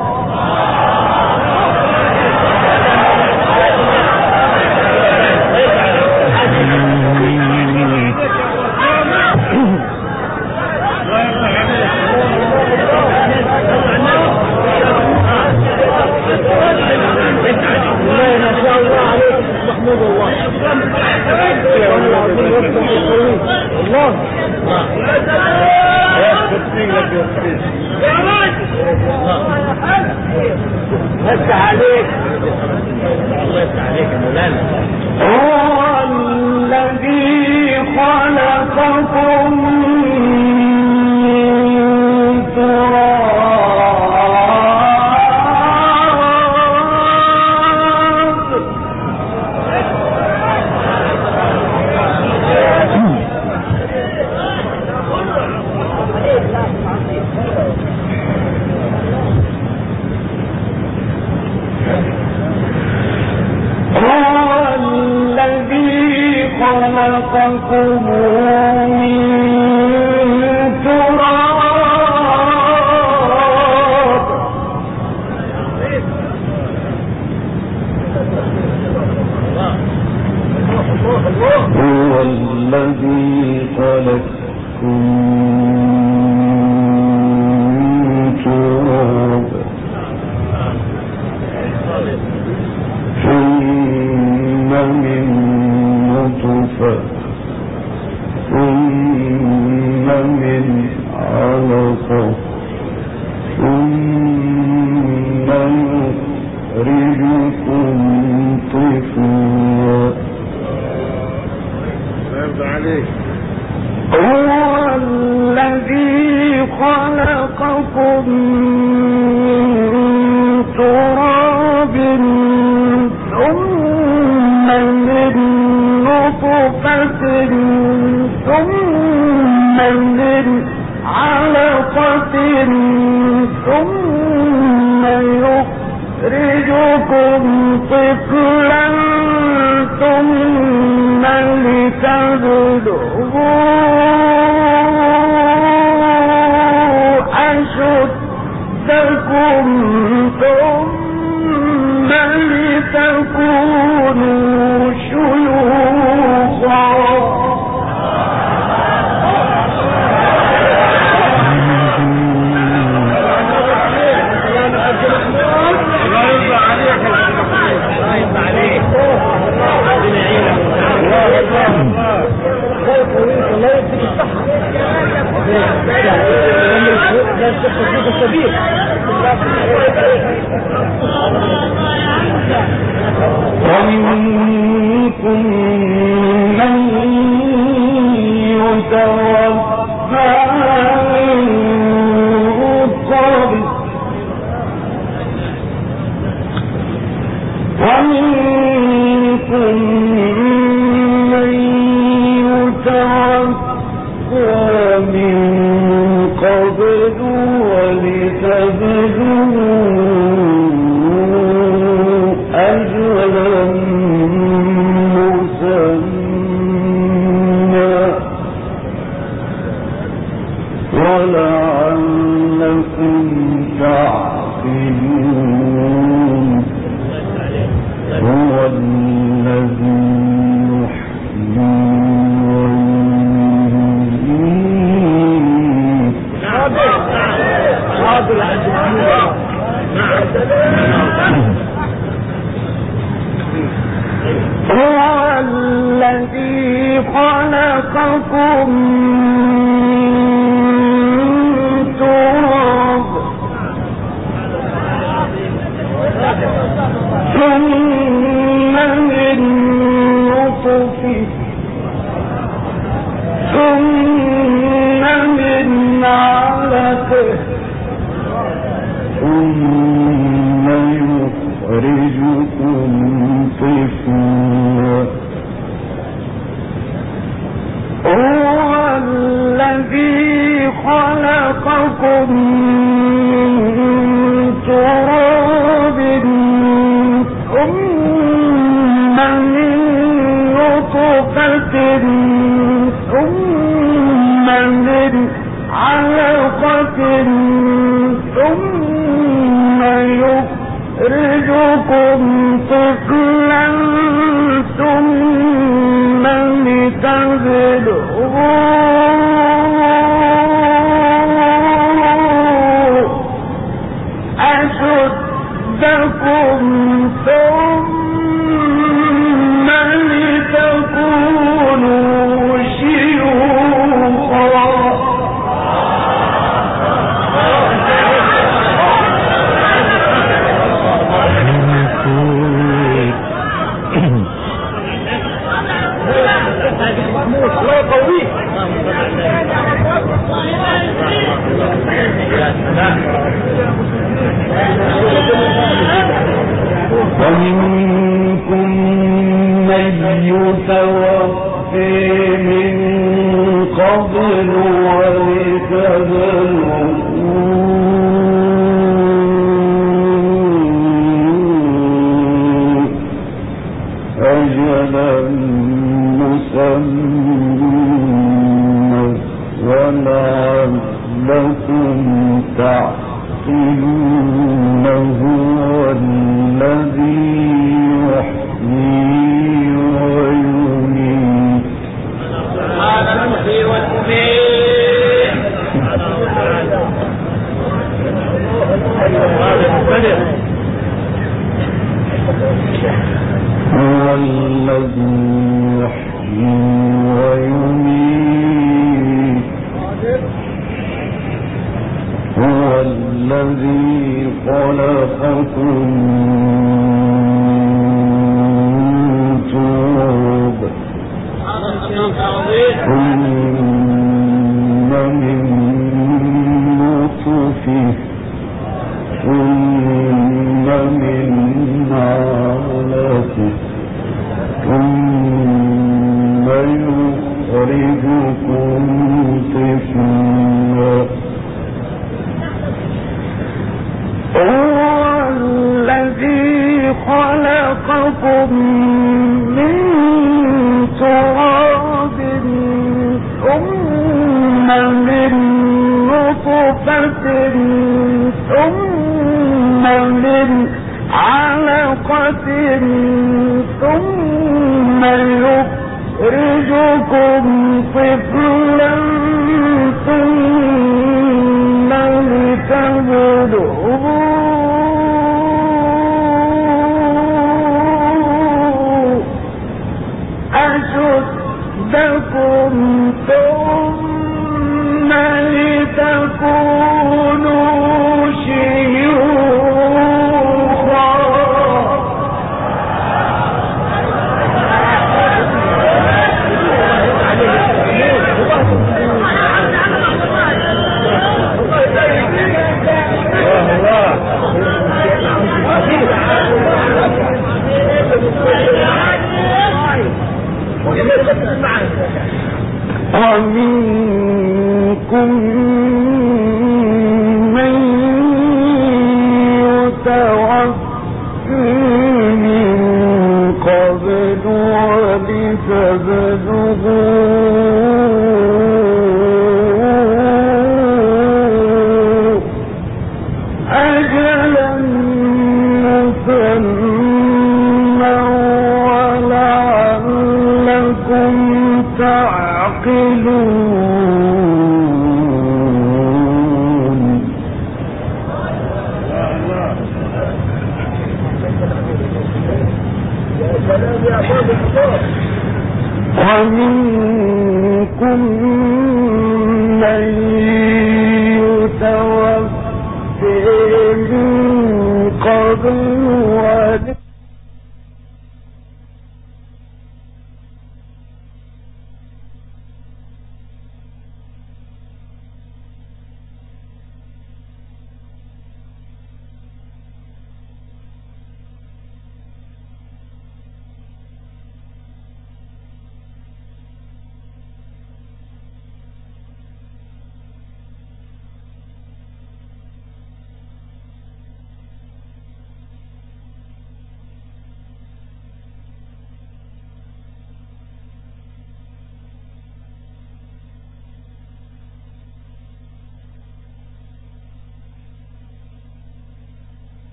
هو الذي خلقكم من تراب خلقكم من تراب هو الذي خلقكم من تراب ثم من نطفة ثم من علقة ثم يخرجكم طفلا هو الذي خلقكم من تراب ثم من نطفة ثم من علقة ثم يخرجكم طفلا ثم لتبلغوا أشدكم ثم لتكونوا شيوخا ومنكم من يتوفى من قبل ومنكم من يتوفى من قبل ولتبلغوا أجلا مسمى ولعلكم تعقلون هو الذي هو الذي خلقكم من تراب ثم من نطفة ثم من علقة ثم يخرجكم طفلا هو الذي خلقكم من تراب ثم من نطفة ثم من علقة ثم يخرجكم طفلا ثم لتبلغوا أشدكم ثم لتكونوا شيوخا ومنكم من يتوفي من قبل ولتبلغوا أجلا مسمى ولعلكم تعقلون هو الذي يحيي ويميت هذا المحيي والمميت هو الذي يحيي ويميت هو الذي خلقكم من تراب ثم من نطفة ثم من علقة ثم يخرجكم طفلا هو الذي خلقكم من تراب ثم من نطفة ثم من علقة ثم يخرجكم طفلا ثم لتبلغوا أشدكم ثم لتكونوا شيوخا ومنكم من يتوفي من قبل ولتبلغوا تعقلون ومنكم